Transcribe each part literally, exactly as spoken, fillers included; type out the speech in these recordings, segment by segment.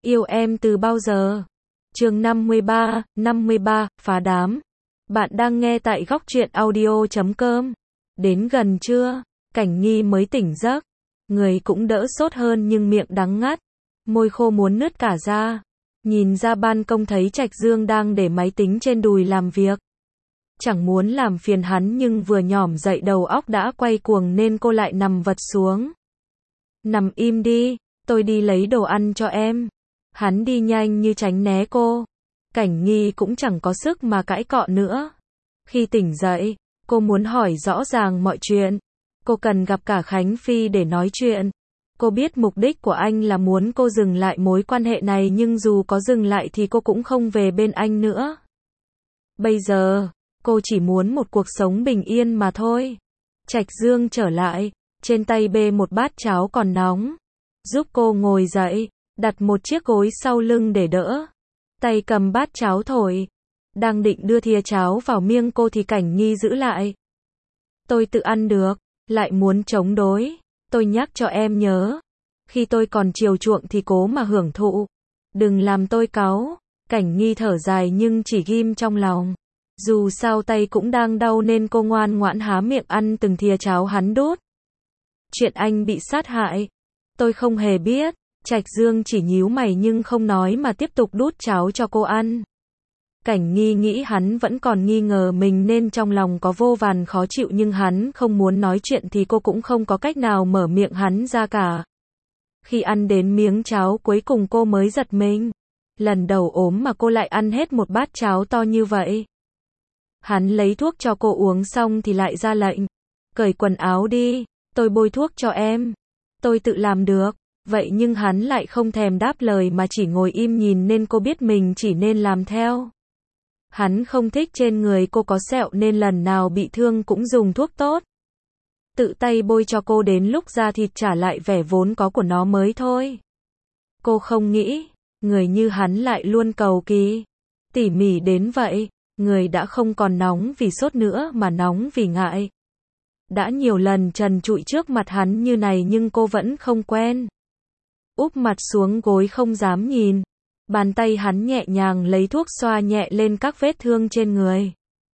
Yêu em từ bao giờ? Chương năm mươi ba, năm mươi ba, phá đám. Bạn đang nghe tại góc truyện audio chấm com. Đến gần trưa, Cảnh Nghi mới tỉnh giấc. Người cũng đỡ sốt hơn nhưng miệng đắng ngắt. Môi khô muốn nứt cả ra. Nhìn ra ban công thấy Trạch Dương đang để máy tính trên đùi làm việc. Chẳng muốn làm phiền hắn nhưng vừa nhỏm dậy đầu óc đã quay cuồng nên cô lại nằm vật xuống. Nằm im đi, tôi đi lấy đồ ăn cho em. Hắn đi nhanh như tránh né cô. Cảnh Nghi cũng chẳng có sức mà cãi cọ nữa. Khi tỉnh dậy, cô muốn hỏi rõ ràng mọi chuyện. Cô cần gặp cả Khánh Phi để nói chuyện. Cô biết mục đích của anh là muốn cô dừng lại mối quan hệ này nhưng dù có dừng lại thì cô cũng không về bên anh nữa. Bây giờ, cô chỉ muốn một cuộc sống bình yên mà thôi. Trạch Dương trở lại, trên tay bê một bát cháo còn nóng. Giúp cô ngồi dậy, đặt một chiếc gối sau lưng để đỡ. Tay cầm bát cháo thổi. Đang định đưa thìa cháo vào miệng cô thì Cảnh Nghi giữ lại. Tôi tự ăn được, lại muốn chống đối. Tôi nhắc cho em nhớ. Khi tôi còn chiều chuộng thì cố mà hưởng thụ. Đừng làm tôi cáu. Cảnh Nghi thở dài nhưng chỉ ghim trong lòng. Dù sao tay cũng đang đau nên cô ngoan ngoãn há miệng ăn từng thìa cháo hắn đút. Chuyện anh bị sát hại. Tôi không hề biết. Trạch Dương chỉ nhíu mày nhưng không nói mà tiếp tục đút cháo cho cô ăn. Cảnh Nghi nghĩ hắn vẫn còn nghi ngờ mình nên trong lòng có vô vàn khó chịu nhưng hắn không muốn nói chuyện thì cô cũng không có cách nào mở miệng hắn ra cả. Khi ăn đến miếng cháo cuối cùng cô mới giật mình. Lần đầu ốm mà cô lại ăn hết một bát cháo to như vậy. Hắn lấy thuốc cho cô uống xong thì lại ra lệnh. Cởi quần áo đi, tôi bôi thuốc cho em. Tôi tự làm được. Vậy nhưng hắn lại không thèm đáp lời mà chỉ ngồi im nhìn nên cô biết mình chỉ nên làm theo. Hắn không thích trên người cô có sẹo nên lần nào bị thương cũng dùng thuốc tốt. Tự tay bôi cho cô đến lúc da thịt trả lại vẻ vốn có của nó mới thôi. Cô không nghĩ, người như hắn lại luôn cầu kỳ, tỉ mỉ đến vậy. Người đã không còn nóng vì sốt nữa mà nóng vì ngại. Đã nhiều lần trần trụi trước mặt hắn như này nhưng cô vẫn không quen. Úp mặt xuống gối không dám nhìn. Bàn tay hắn nhẹ nhàng lấy thuốc xoa nhẹ lên các vết thương trên người.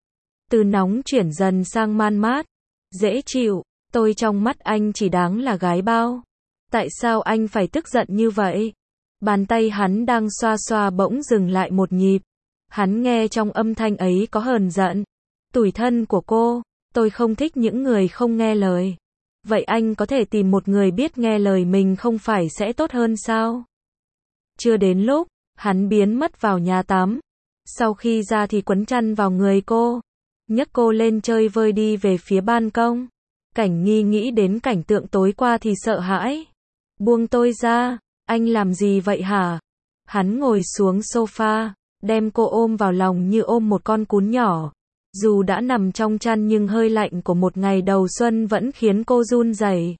Từ nóng chuyển dần sang man mát. Dễ chịu. Tôi trong mắt anh chỉ đáng là gái bao. Tại sao anh phải tức giận như vậy? Bàn tay hắn đang xoa xoa bỗng dừng lại một nhịp. Hắn nghe trong âm thanh ấy có hờn giận. Tủi thân của cô. Tôi không thích những người không nghe lời. Vậy anh có thể tìm một người biết nghe lời mình không phải sẽ tốt hơn sao? Chưa đến lúc, hắn biến mất vào nhà tắm. Sau khi ra thì quấn chăn vào người cô. Nhấc cô lên chơi vơi đi về phía ban công. Cảnh Nghi nghĩ đến cảnh tượng tối qua thì sợ hãi. Buông tôi ra, anh làm gì vậy hả? Hắn ngồi xuống sofa, đem cô ôm vào lòng như ôm một con cún nhỏ. Dù đã nằm trong chăn nhưng hơi lạnh của một ngày đầu xuân vẫn khiến cô run rẩy.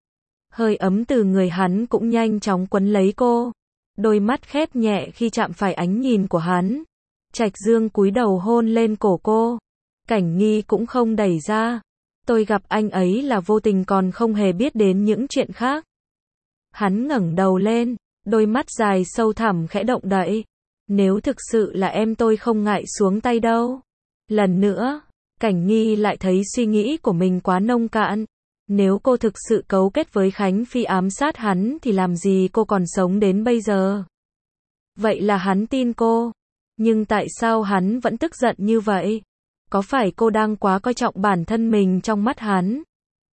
Hơi ấm từ người hắn cũng nhanh chóng quấn lấy cô. Đôi mắt khép nhẹ khi chạm phải ánh nhìn của hắn. Trạch Dương cúi đầu hôn lên cổ cô. Cảnh Nghi cũng không đẩy ra. Tôi gặp anh ấy là vô tình còn không hề biết đến những chuyện khác. Hắn ngẩng đầu lên, đôi mắt dài sâu thẳm khẽ động đậy. Nếu thực sự là em tôi không ngại xuống tay đâu. Lần nữa, Cảnh Nghi lại thấy suy nghĩ của mình quá nông cạn. Nếu cô thực sự cấu kết với Khánh Phi ám sát hắn thì làm gì cô còn sống đến bây giờ? Vậy là hắn tin cô. Nhưng tại sao hắn vẫn tức giận như vậy? Có phải cô đang quá coi trọng bản thân mình trong mắt hắn?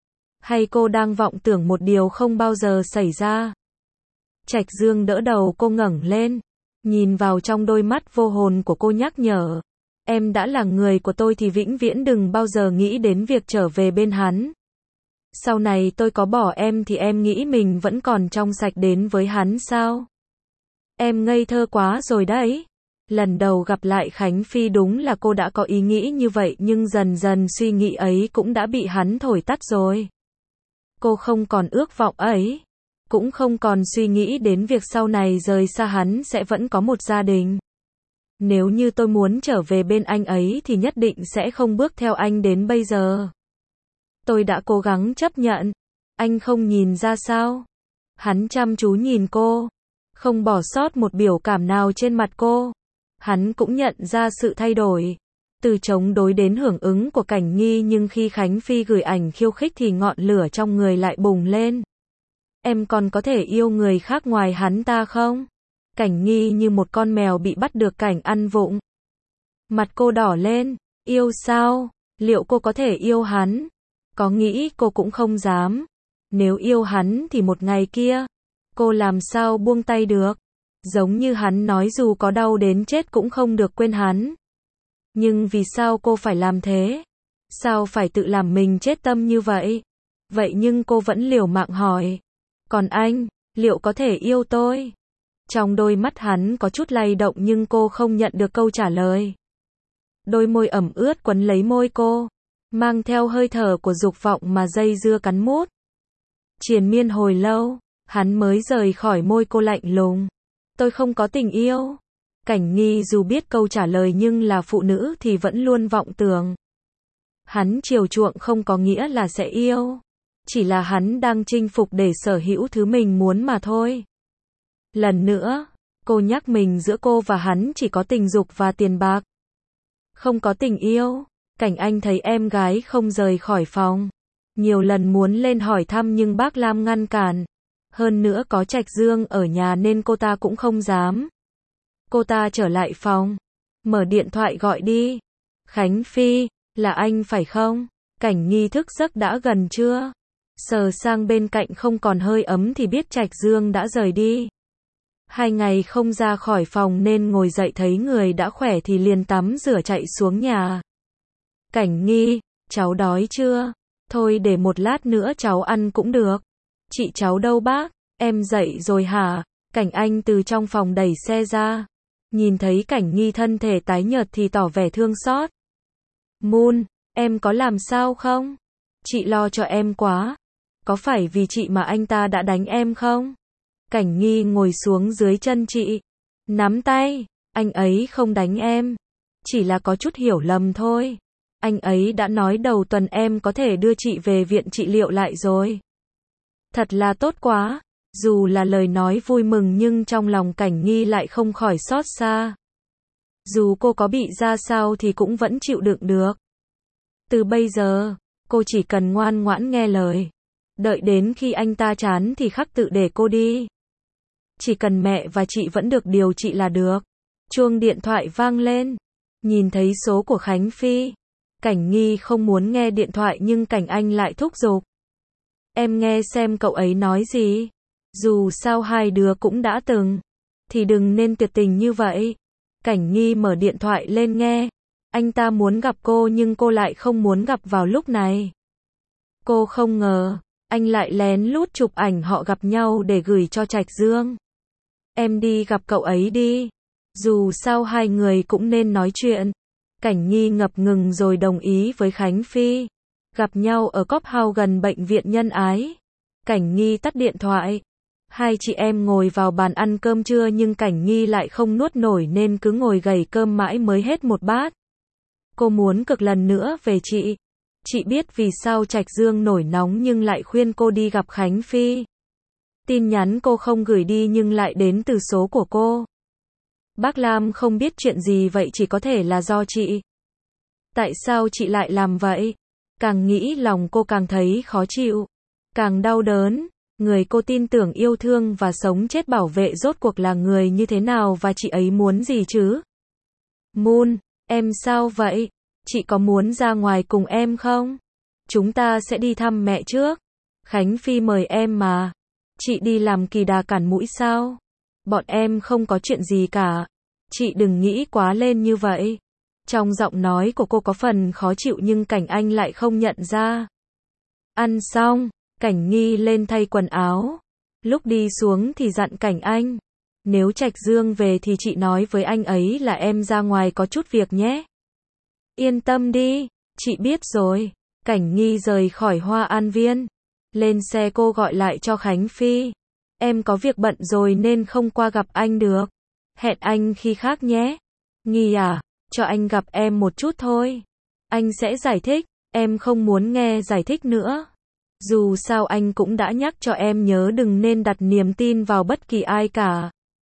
Hay cô đang vọng tưởng một điều không bao giờ xảy ra? Trạch Dương đỡ đầu cô ngẩng lên. Nhìn vào trong đôi mắt vô hồn của cô nhắc nhở. Em đã là người của tôi thì vĩnh viễn đừng bao giờ nghĩ đến việc trở về bên hắn. Sau này tôi có bỏ em thì em nghĩ mình vẫn còn trong sạch đến với hắn sao? Em ngây thơ quá rồi đấy. Lần đầu gặp lại Khánh Phi đúng là cô đã có ý nghĩ như vậy nhưng dần dần suy nghĩ ấy cũng đã bị hắn thổi tắt rồi. Cô không còn ước vọng ấy. Cũng không còn suy nghĩ đến việc sau này rời xa hắn sẽ vẫn có một gia đình. Nếu như tôi muốn trở về bên anh ấy thì nhất định sẽ không bước theo anh đến bây giờ. Tôi đã cố gắng chấp nhận. Anh không nhìn ra sao? Hắn chăm chú nhìn cô. Không bỏ sót một biểu cảm nào trên mặt cô. Hắn cũng nhận ra sự thay đổi. Từ chống đối đến hưởng ứng của Cảnh Nghi, nhưng khi Khánh Phi gửi ảnh khiêu khích thì ngọn lửa trong người lại bùng lên. Em còn có thể yêu người khác ngoài hắn ta không? Cảnh Nghi như một con mèo bị bắt được cảnh ăn vụng. Mặt cô đỏ lên. Yêu sao? Liệu cô có thể yêu hắn? Có nghĩ cô cũng không dám. Nếu yêu hắn thì một ngày kia, cô làm sao buông tay được? Giống như hắn nói dù có đau đến chết cũng không được quên hắn. Nhưng vì sao cô phải làm thế? Sao phải tự làm mình chết tâm như vậy? Vậy nhưng cô vẫn liều mạng hỏi. Còn anh, liệu có thể yêu tôi? Trong đôi mắt hắn có chút lay động nhưng cô không nhận được câu trả lời. Đôi môi ẩm ướt quấn lấy môi cô, mang theo hơi thở của dục vọng mà dây dưa cắn mút. Triền miên hồi lâu, hắn mới rời khỏi môi cô lạnh lùng. Tôi không có tình yêu. Cảnh Nghi dù biết câu trả lời nhưng là phụ nữ thì vẫn luôn vọng tưởng. Hắn chiều chuộng không có nghĩa là sẽ yêu. Chỉ là hắn đang chinh phục để sở hữu thứ mình muốn mà thôi. Lần nữa, cô nhắc mình giữa cô và hắn chỉ có tình dục và tiền bạc. Không có tình yêu. Cảnh Anh thấy em gái không rời khỏi phòng. Nhiều lần muốn lên hỏi thăm nhưng bác Lam ngăn cản. Hơn nữa có Trạch Dương ở nhà nên cô ta cũng không dám. Cô ta trở lại phòng. Mở điện thoại gọi đi. Khánh Phi, là anh phải không? Cảnh Nghi thức giấc đã gần chưa? Sờ sang bên cạnh không còn hơi ấm thì biết Trạch Dương đã rời đi. Hai ngày không ra khỏi phòng nên ngồi dậy thấy người đã khỏe thì liền tắm rửa chạy xuống nhà. Cảnh Nghi, cháu đói chưa? Thôi để một lát nữa cháu ăn cũng được. Chị cháu đâu bác? Em dậy rồi hả? Cảnh Anh từ trong phòng đẩy xe ra. Nhìn thấy Cảnh Nghi thân thể tái nhợt thì tỏ vẻ thương xót. Moon, em có làm sao không? Chị lo cho em quá. Có phải vì chị mà anh ta đã đánh em không? Cảnh Nghi ngồi xuống dưới chân chị. Nắm tay. Anh ấy không đánh em. Chỉ là có chút hiểu lầm thôi. Anh ấy đã nói đầu tuần em có thể đưa chị về viện trị liệu lại rồi. Thật là tốt quá. Dù là lời nói vui mừng nhưng trong lòng Cảnh Nghi lại không khỏi xót xa. Dù cô có bị ra sao thì cũng vẫn chịu đựng được. Từ bây giờ, cô chỉ cần ngoan ngoãn nghe lời. Đợi đến khi anh ta chán thì khắc tự để cô đi. Chỉ cần mẹ và chị vẫn được điều trị là được. Chuông điện thoại vang lên. Nhìn thấy số của Khánh Phi. Cảnh Nghi không muốn nghe điện thoại nhưng Cảnh Anh lại thúc giục. Em nghe xem cậu ấy nói gì. Dù sao hai đứa cũng đã từng. Thì đừng nên tuyệt tình như vậy. Cảnh Nghi mở điện thoại lên nghe. Anh ta muốn gặp cô nhưng cô lại không muốn gặp vào lúc này. Cô không ngờ, anh lại lén lút chụp ảnh họ gặp nhau để gửi cho Trạch Dương. Em đi gặp cậu ấy đi. Dù sao hai người cũng nên nói chuyện. Cảnh Nghi ngập ngừng rồi đồng ý với Khánh Phi. Gặp nhau ở Cop House gần bệnh viện Nhân Ái. Cảnh Nghi tắt điện thoại. Hai chị em ngồi vào bàn ăn cơm trưa nhưng Cảnh Nghi lại không nuốt nổi nên cứ ngồi gầy cơm mãi mới hết một bát. Cô muốn cực lần nữa về chị. Chị biết vì sao Trạch Dương nổi nóng nhưng lại khuyên cô đi gặp Khánh Phi. Tin nhắn cô không gửi đi nhưng lại đến từ số của cô. Bác Lam không biết chuyện gì vậy chỉ có thể là do chị. Tại sao chị lại làm vậy? Càng nghĩ lòng cô càng thấy khó chịu. Càng đau đớn. Người cô tin tưởng yêu thương và sống chết bảo vệ rốt cuộc là người như thế nào và chị ấy muốn gì chứ? Moon, em sao vậy? Chị có muốn ra ngoài cùng em không? Chúng ta sẽ đi thăm mẹ trước. Khánh Phi mời em mà. Chị đi làm kỳ đà cản mũi sao? Bọn em không có chuyện gì cả. Chị đừng nghĩ quá lên như vậy. Trong giọng nói của cô có phần khó chịu nhưng Cảnh Anh lại không nhận ra. Ăn xong, Cảnh Nghi lên thay quần áo. Lúc đi xuống thì dặn Cảnh Anh. Nếu Trạch Dương về thì chị nói với anh ấy là em ra ngoài có chút việc nhé. Yên tâm đi, chị biết rồi. Cảnh Nghi rời khỏi Hoa An Viên. Lên xe cô gọi lại cho Khánh Phi. Em có việc bận rồi nên không qua gặp anh được. Hẹn anh khi khác nhé. Nghi à, cho anh gặp em một chút thôi. Anh sẽ giải thích, em không muốn nghe giải thích nữa. Dù sao anh cũng đã nhắc cho em nhớ đừng nên đặt niềm tin vào bất kỳ ai cả.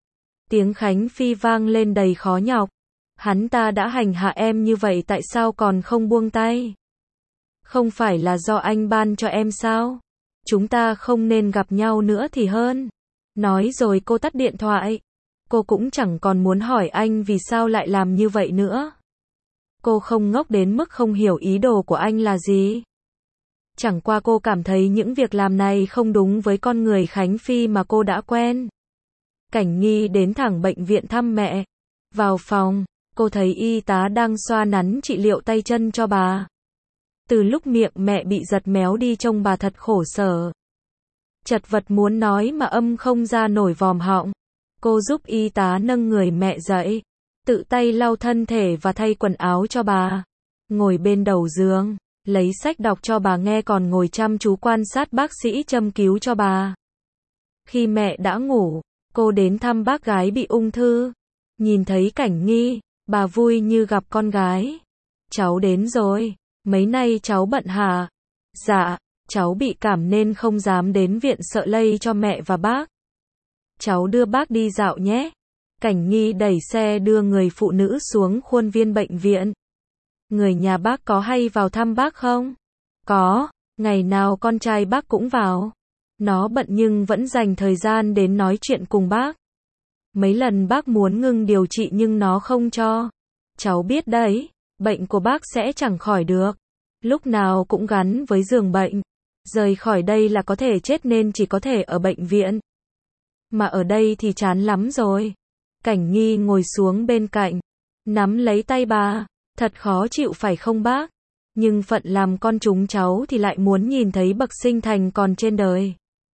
Tiếng Khánh Phi vang lên đầy khó nhọc. Hắn ta đã hành hạ em như vậy tại sao còn không buông tay? Không phải là do anh ban cho em sao? Chúng ta không nên gặp nhau nữa thì hơn. Nói rồi cô tắt điện thoại. Cô cũng chẳng còn muốn hỏi anh vì sao lại làm như vậy nữa. Cô không ngốc đến mức không hiểu ý đồ của anh là gì. Chẳng qua cô cảm thấy những việc làm này không đúng với con người Khánh Phi mà cô đã quen. Cảnh Nghi đến thẳng bệnh viện thăm mẹ. Vào phòng, cô thấy y tá đang xoa nắn trị liệu tay chân cho bà. Từ lúc miệng mẹ bị giật méo đi trông bà thật khổ sở. Chật vật muốn nói mà âm không ra nổi vòm họng. Cô giúp y tá nâng người mẹ dậy, tự tay lau thân thể và thay quần áo cho bà. Ngồi bên đầu giường, lấy sách đọc cho bà nghe còn ngồi chăm chú quan sát bác sĩ châm cứu cho bà. Khi mẹ đã ngủ, cô đến thăm bác gái bị ung thư. Nhìn thấy Cảnh Nghi, bà vui như gặp con gái. Cháu đến rồi, mấy nay cháu bận hả? Dạ, cháu bị cảm nên không dám đến viện sợ lây cho mẹ và bác. Cháu đưa bác đi dạo nhé. Cảnh Nghi đẩy xe đưa người phụ nữ xuống khuôn viên bệnh viện. Người nhà bác có hay vào thăm bác không? Có, ngày nào con trai bác cũng vào. Nó bận nhưng vẫn dành thời gian đến nói chuyện cùng bác. Mấy lần bác muốn ngưng điều trị nhưng nó không cho. Cháu biết đấy, bệnh của bác sẽ chẳng khỏi được. Lúc nào cũng gắn với giường bệnh. Rời khỏi đây là có thể chết nên chỉ có thể ở bệnh viện. Mà ở đây thì chán lắm rồi. Cảnh Nghi ngồi xuống bên cạnh, nắm lấy tay bà. Thật khó chịu phải không bác? Nhưng phận làm con chúng cháu thì lại muốn nhìn thấy bậc sinh thành còn trên đời.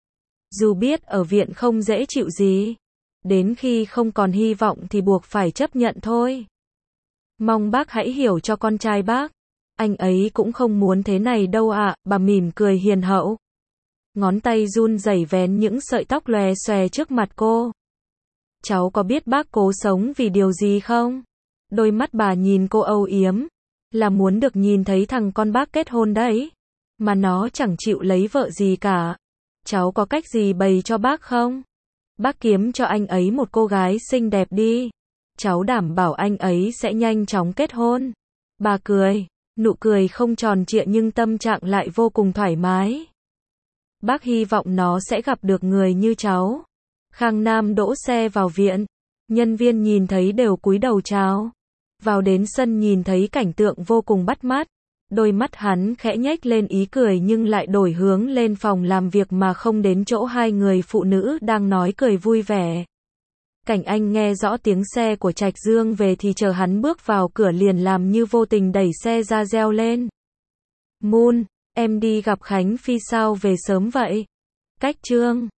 Dù biết ở viện không dễ chịu gì. Đến khi không còn hy vọng thì buộc phải chấp nhận thôi. Mong bác hãy hiểu cho con trai bác. Anh ấy cũng không muốn thế này đâu ạ, bà mỉm cười hiền hậu. Ngón tay run rẩy vén những sợi tóc lòe xòe trước mặt cô. Cháu có biết bác cố sống vì điều gì không? Đôi mắt bà nhìn cô âu yếm. Là muốn được nhìn thấy thằng con bác kết hôn đấy. Mà nó chẳng chịu lấy vợ gì cả. Cháu có cách gì bày cho bác không? Bác kiếm cho anh ấy một cô gái xinh đẹp đi. Cháu đảm bảo anh ấy sẽ nhanh chóng kết hôn. Bà cười. Nụ cười không tròn trịa nhưng tâm trạng lại vô cùng thoải mái. Bác hy vọng nó sẽ gặp được người như cháu. Khang Nam đỗ xe vào viện. Nhân viên nhìn thấy đều cúi đầu chào. Vào đến sân nhìn thấy cảnh tượng vô cùng bắt mắt. Đôi mắt hắn khẽ nhếch lên ý cười nhưng lại đổi hướng lên phòng làm việc mà không đến chỗ hai người phụ nữ đang nói cười vui vẻ. Cảnh Anh nghe rõ tiếng xe của Trạch Dương về thì chờ hắn bước vào cửa liền làm như vô tình đẩy xe ra reo lên. Moon, em đi gặp Khánh Phi sao về sớm vậy? Cách Trương.